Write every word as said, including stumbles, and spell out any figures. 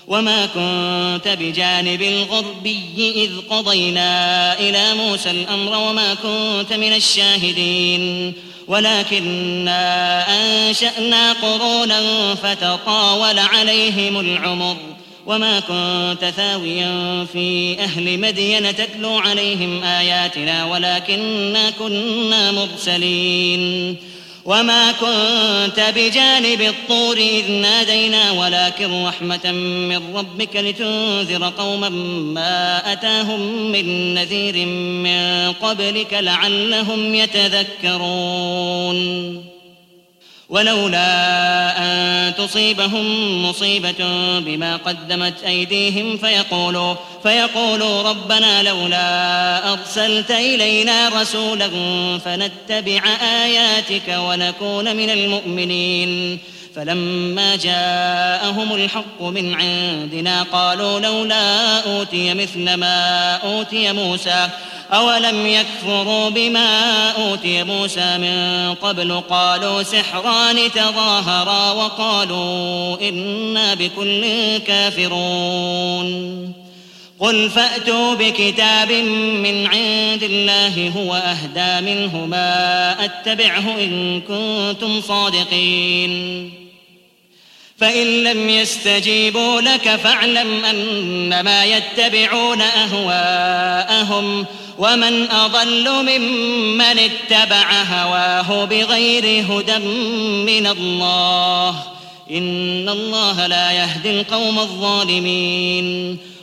وما كنت بجانب الغربي إذ قضينا إلى موسى الأمر وما كنت من الشاهدين ولكننا أنشأنا قرونا فتطاول عليهم العمر وما كنت ثاويا في أهل مدين تتلو عليهم آياتنا ولكننا كنا مرسلين وما كنت بجانب الطور إذ نادينا ولكن رحمة من ربك لتنذر قوما ما أتاهم من نذير من قبلك لعلهم يتذكرون ولولا أن تصيبهم مصيبة بما قدمت أيديهم فيقولوا, فيقولوا ربنا لولا أرسلت إلينا رسولا فنتبع آياتك ونكون من المؤمنين فلما جاءهم الحق من عندنا قالوا لولا أوتي مثل ما أوتي موسى أولم يكفروا بما أوتي موسى من قبل قالوا سحران تظاهرا وقالوا إنا بكل كافرون قل فأتوا بكتاب من عند الله هو أهدى منهما أتبعه إن كنتم صادقين فإن لم يستجيبوا لك فاعلم أنما يتبعون أهواءهم ومن أضل ممن اتبع هواه بغير هدى من الله إن الله لا يهدي القوم الظالمين